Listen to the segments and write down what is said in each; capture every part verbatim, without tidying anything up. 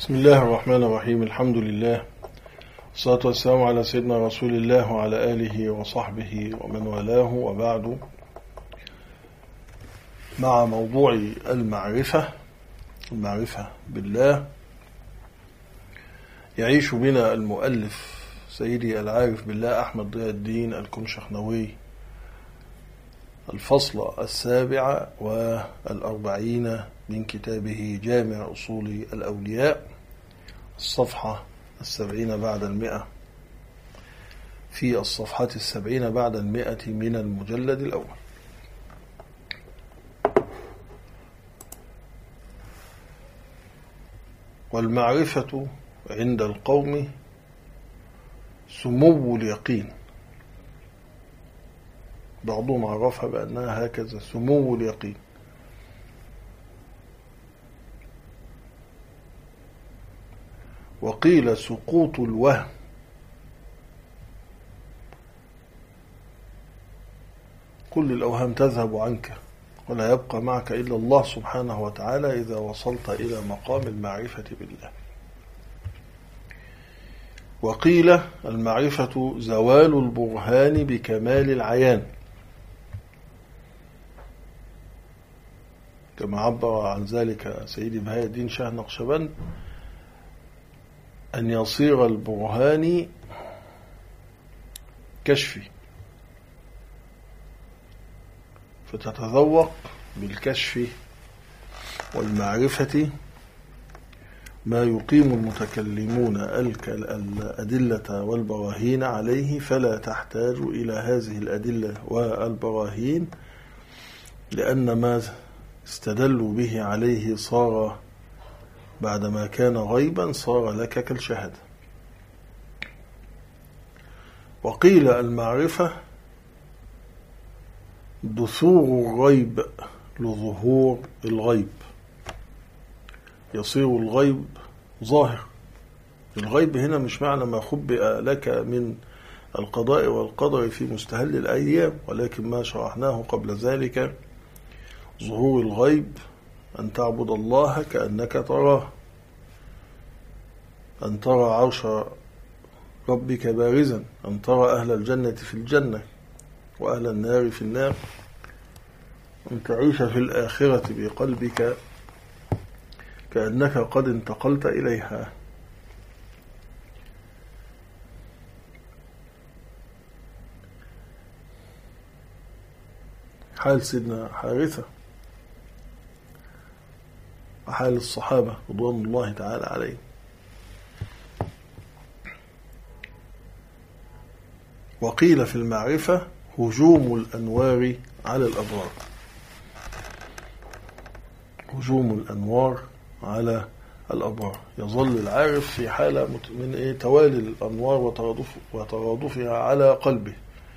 بسم الله الرحمن الرحيم. الحمد لله والصلاة والسلام على سيدنا رسول الله وعلى آله وصحبه ومن والاه، وبعد، مع موضوع المعرفة المعرفة بالله. يعيش بنا المؤلف سيدي العارف بالله أحمد ضياء الدين الكمشخنوي الفصل السابع والأربعين من كتابه جامع أصول الأولياء، الصفحة السبعين بعد المئة، في الصفحة السبعين بعد المئة من المجلد الأول. والمعرفة عند القوم سمو اليقين، بعضهم عرفها بأنها هكذا: سمو اليقين. وقيل سقوط الوهم، كل الأوهام تذهب عنك ولا يبقى معك إلا الله سبحانه وتعالى إذا وصلت إلى مقام المعرفة بالله. وقيل المعرفة زوال البرهان بكمال العيان، كما عبر عن ذلك سيدي بهاء الدين شاه نقشبند: أن يصير البرهان كشفي، فتتذوق بالكشف والمعرفة ما يقيم المتكلمون الأدلة والبراهين عليه، فلا تحتاج إلى هذه الأدلة والبراهين، لأن ما استدلوا به عليه صار بعدما كان غيبا صار لك كالشهادة. وقيل المعرفة دثور الغيب لظهور الغيب، يصير الغيب ظاهر. الغيب هنا مش معنى ما خبئ لك من القضاء والقدر في مستهل الأيام، ولكن ما شرحناه قبل ذلك: ظهور الغيب أن تعبد الله كأنك تراه، أن ترى عرش ربك بارزا، أن ترى أهل الجنة في الجنة وأهل النار في النار، أن تعيش في الآخرة بقلبك كأنك قد انتقلت إليها. حال سيدنا حارثة وحال الصحابة رضوان الله تعالى عليهم. وقيل في المعرفة هجوم الأنوار على الأبرار، هجوم الأنوار على الأبرار، يظل العارف في حالة من إيه؟ توالي الأنوار وترادف وترادفها على قلبه.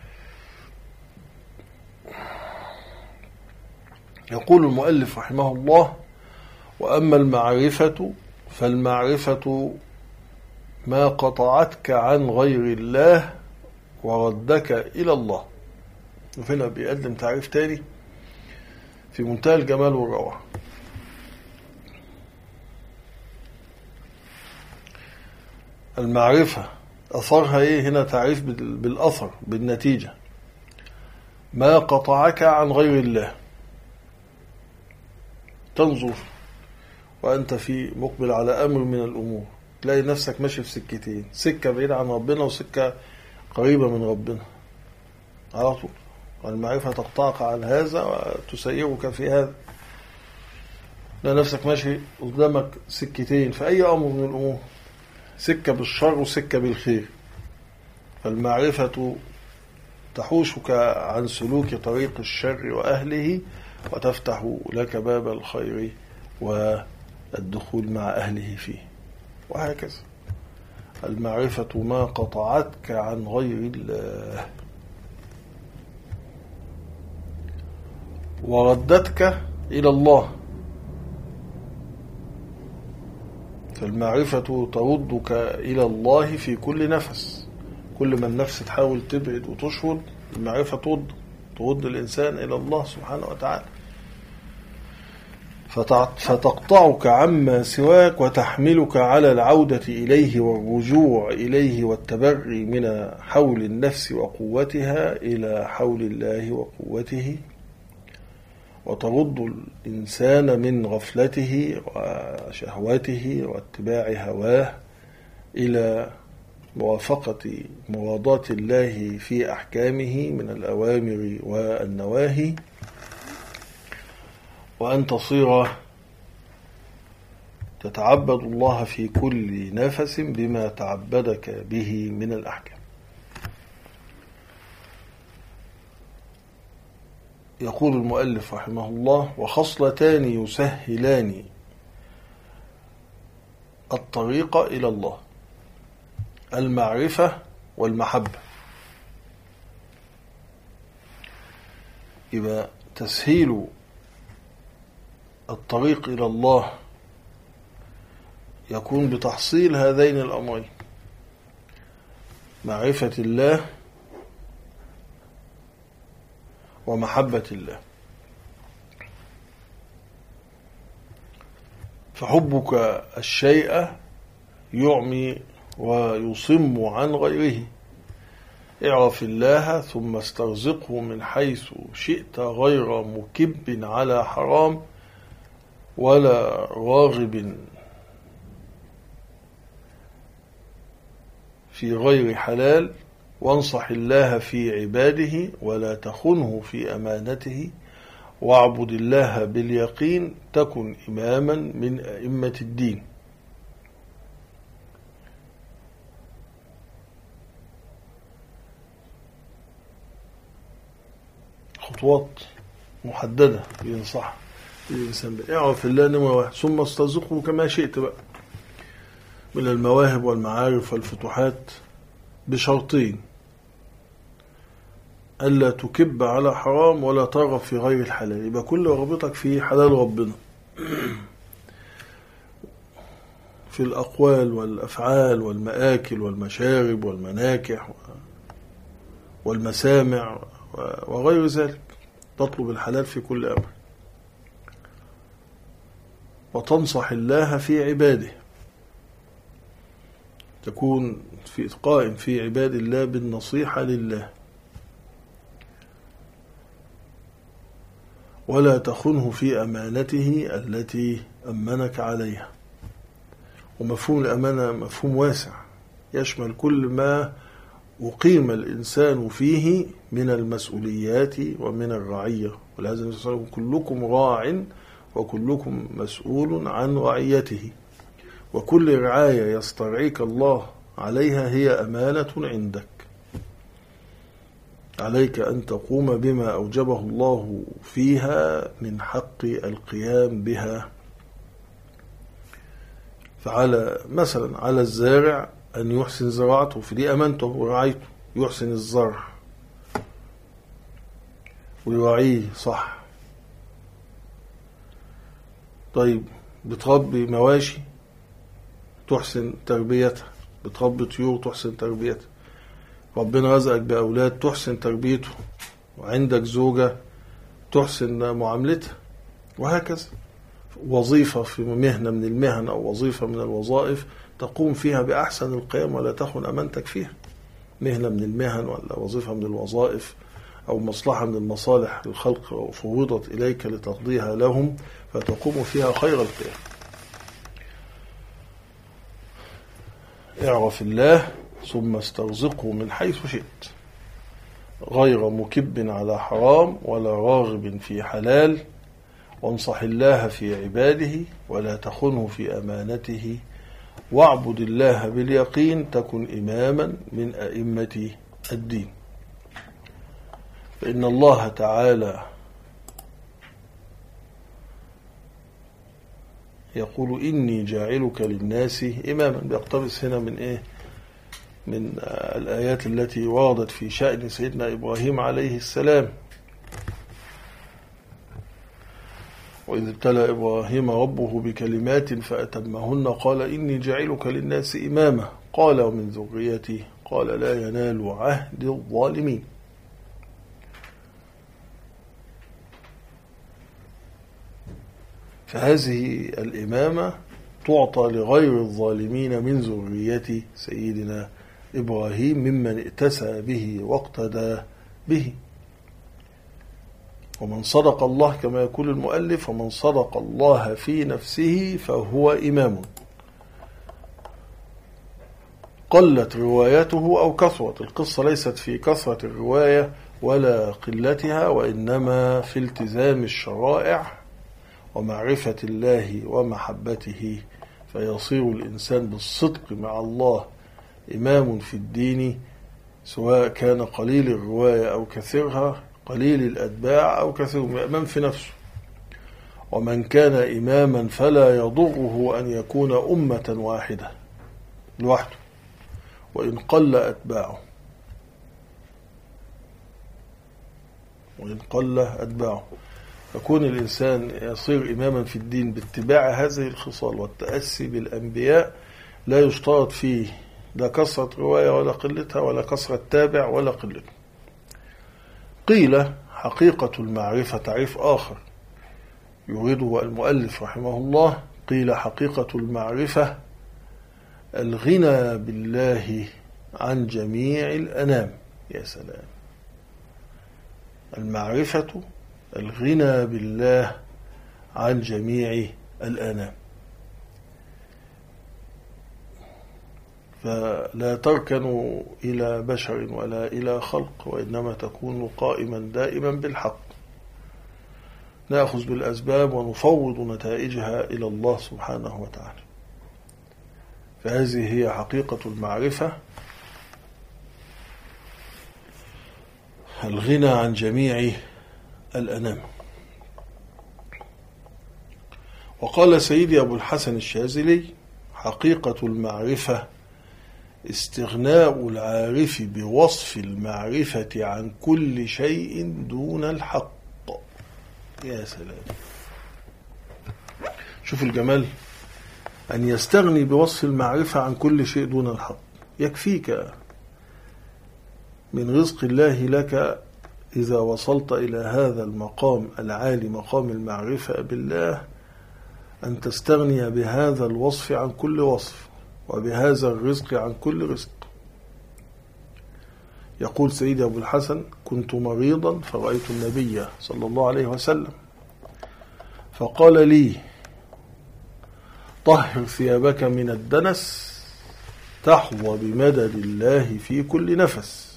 يقول المؤلف رحمه الله: وأما المعرفة فالمعرفة ما قطعتك عن غير الله وردك إلى الله. وهنا بيقدم تعريف تاني في منتهى الجمال والروعة: المعرفة أثرها إيه؟ هنا تعريف بالأثر، بالنتيجة: ما قطعك عن غير الله. تنظر وأنت في مقبل على أمر من الأمور، تلاقي نفسك ماشي في سكتين، سكة بعيدة عن ربنا وسكة قريبة من ربنا على طول. والمعرفة تقطعك عن هذا وتسيرك في هذا، تلاقي نفسك ماشي قدامك سكتين في أي أمر من الأمور، سكة بالشر وسكة بالخير. فالمعرفة تحوشك عن سلوك طريق الشر وأهله، وتفتح لك باب الخير والدخول مع أهله فيه، وهكذا. المعرفة ما قطعتك عن غير الله وردتك إلى الله. فالمعرفة تردك إلى الله في كل نفس، كل ما النفس تحاول تبعد وتشهد، المعرفة ترد ترد الإنسان إلى الله سبحانه وتعالى. فتقطعك عما سواك وتحملك على العودة إليه والرجوع إليه والتبري من حول النفس وقوتها إلى حول الله وقوته، وترد الإنسان من غفلته وشهوته واتباع هواه إلى موافقة مرادات الله في أحكامه من الأوامر والنواهي، وأن تصير تتعبد الله في كل نفس بما تعبدك به من الأحكام. يقول المؤلف رحمه الله: وخصلتان يسهلان الطريق إلى الله: المعرفة والمحبة. يبقى تسهيل الطريق إلى الله يكون بتحصيل هذين الأمرين: معرفة الله ومحبة الله. فحبك الشيء يعمي ويصم عن غيره. اعرف الله ثم استرزقه من حيث شئت غير مكب على حرام ولا راغب في غير حلال، وانصح الله في عباده ولا تخنه في أمانته، واعبد الله باليقين تكن إماما من أئمة الدين. خطوات محددة ينصح الإنسان بها. اعرف الله نمرة واحد، ثم استرزقه كما شئت بقى من المواهب والمعارف والفتوحات، بشرطين: ألا تكب على حرام ولا ترغب في غير الحلال. يبقى كل رغبتك في حلال ربنا في الأقوال والأفعال والمآكل والمشارب والمناكح والمسامع وغير ذلك، تطلب الحلال في كل أمر. وتنصح الله في عباده، تكون في قائم في عباد الله بالنصيحة لله. ولا تخنه في أمانته التي أمنك عليها. ومفهوم الأمانة مفهوم واسع يشمل كل ما أقيم الإنسان فيه من المسؤوليات ومن الرعية. ولهذا نقول: كلكم راع وكلكم مسؤول عن رعيته. وكل رعاية يسترعيك الله عليها هي أمانة عندك، عليك أن تقوم بما أوجبه الله فيها من حق القيام بها. فعلى مثلا على الزارع أن يحسن زراعته، في دي أمانته ورعايته، يحسن الزرع ويراعيه صح. طيب بتربي مواشي تحسن تربيتها، بتربي طيور تحسن تربيتها، ربنا رزقك بأولاد تحسن تربيته، وعندك زوجة تحسن معاملتها، وهكذا. وظيفة في مهنة من المهن أو وظيفة من الوظائف تقوم فيها بأحسن القيام ولا تخن أمانتك فيها، مهنة من المهن ولا وظيفة من الوظائف أو مصلحة من المصالح الخلق وفوضت إليك لتقضيها لهم، فتقوم فيها خير القيام. اعرف الله ثم استرزقه من حيث شئت غير مكب على حرام ولا راغب في حلال، وانصح الله في عباده ولا تخنه في أمانته، واعبد الله باليقين تكن إماما من أئمة الدين. فإن الله تعالى يقول: إني جاعلك للناس إماما. بيقتبس هنا من إيه؟ من الآيات التي وردت في شأن سيدنا إبراهيم عليه السلام: وإذ ابتلى إبراهيم ربه بكلمات فأتمهن قال إني جاعلك للناس إماما قال ومن ذريتي قال لا ينال عهد الظالمين. فهذه الإمامة تعطى لغير الظالمين من ذرية سيدنا إبراهيم ممن ائتسى به واقتدى به. ومن صدق الله كما يقول المؤلف، ومن صدق الله في نفسه فهو إمام، قلت روايته أو كثرت. القصة ليست في كثرة الرواية ولا قلتها، وإنما في التزام الشرائع ومعرفة الله ومحبته، فيصير الإنسان بالصدق مع الله إمام في الدين، سواء كان قليل الرواية أو كثيرها، قليل الأتباع أو كثيرهم، إمام في نفسه. ومن كان إماما فلا يضره أن يكون أمة واحدة لوحده وإن قل أتباعه وإن قل أتباعه يكون الإنسان يصير إماما في الدين باتباع هذه الخصال والتأسي بالأنبياء. لا يشترط فيه لا كثرة رواية ولا قلتها، ولا كثرة تابع ولا قلتها. قيل حقيقة المعرفة تعريف آخر يريده المؤلف رحمه الله. قيل حقيقة المعرفة الغنى بالله عن جميع الأنام. يا سلام، المعرفة الغنى بالله عن جميع الأنام، فلا تركن إلى بشر ولا إلى خلق، وإنما تكون قائما دائما بالحق، نأخذ بالأسباب ونفوض نتائجها إلى الله سبحانه وتعالى. فهذه هي حقيقة المعرفة، الغنى عن جميع الأنام. وقال سيدي أبو الحسن الشاذلي: حقيقة المعرفة استغناء العارف بوصف المعرفة عن كل شيء دون الحق. يا سلام، شوف الجمال، أن يستغني بوصف المعرفة عن كل شيء دون الحق. يكفيك من رزق الله لك إذا وصلت إلى هذا المقام العالي، مقام المعرفة بالله، أن تستغني بهذا الوصف عن كل وصف، وبهذا الرزق عن كل رزق. يقول سيدي أبو الحسن: كنت مريضا فرأيت النبي صلى الله عليه وسلم فقال لي: طهر ثيابك من الدنس تحظى بمدد الله في كل نفس.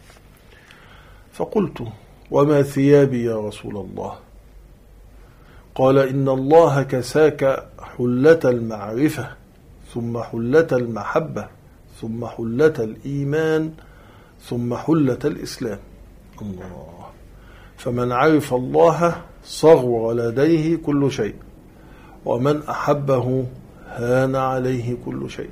فقلت: وما ثيابي يا رسول الله؟ قال: إن الله كساك حلة المعرفة، ثم حلة المحبة، ثم حلة الإيمان، ثم حلة الإسلام. الله، فمن عرف الله صغر لديه كل شيء، ومن أحبه هان عليه كل شيء،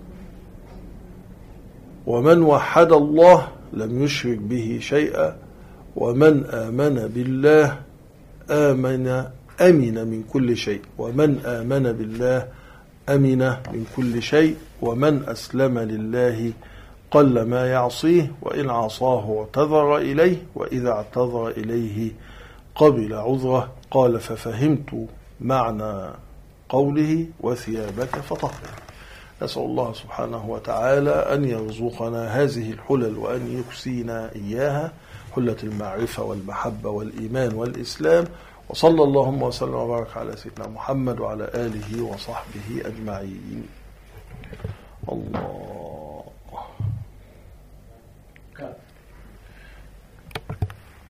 ومن وحد الله لم يشرك به شيئا، ومن آمن بالله آمن أمن من كل شيء، ومن آمن بالله أمن من كل شيء، ومن أسلم لله قل ما يعصيه، وإن عصاه اعتذر إليه، وإذا اعتذر إليه قبل عذره. قال: ففهمت معنى قوله: وثيابك فطهر. نسأل الله سبحانه وتعالى أن يرزقنا هذه الحلل وأن يكسينا إياها، حلة المعرفة والمحبة والإيمان والإسلام. وصلى اللهم وسلم وبارك على سيدنا محمد وعلى آله وصحبه أجمعين. الله.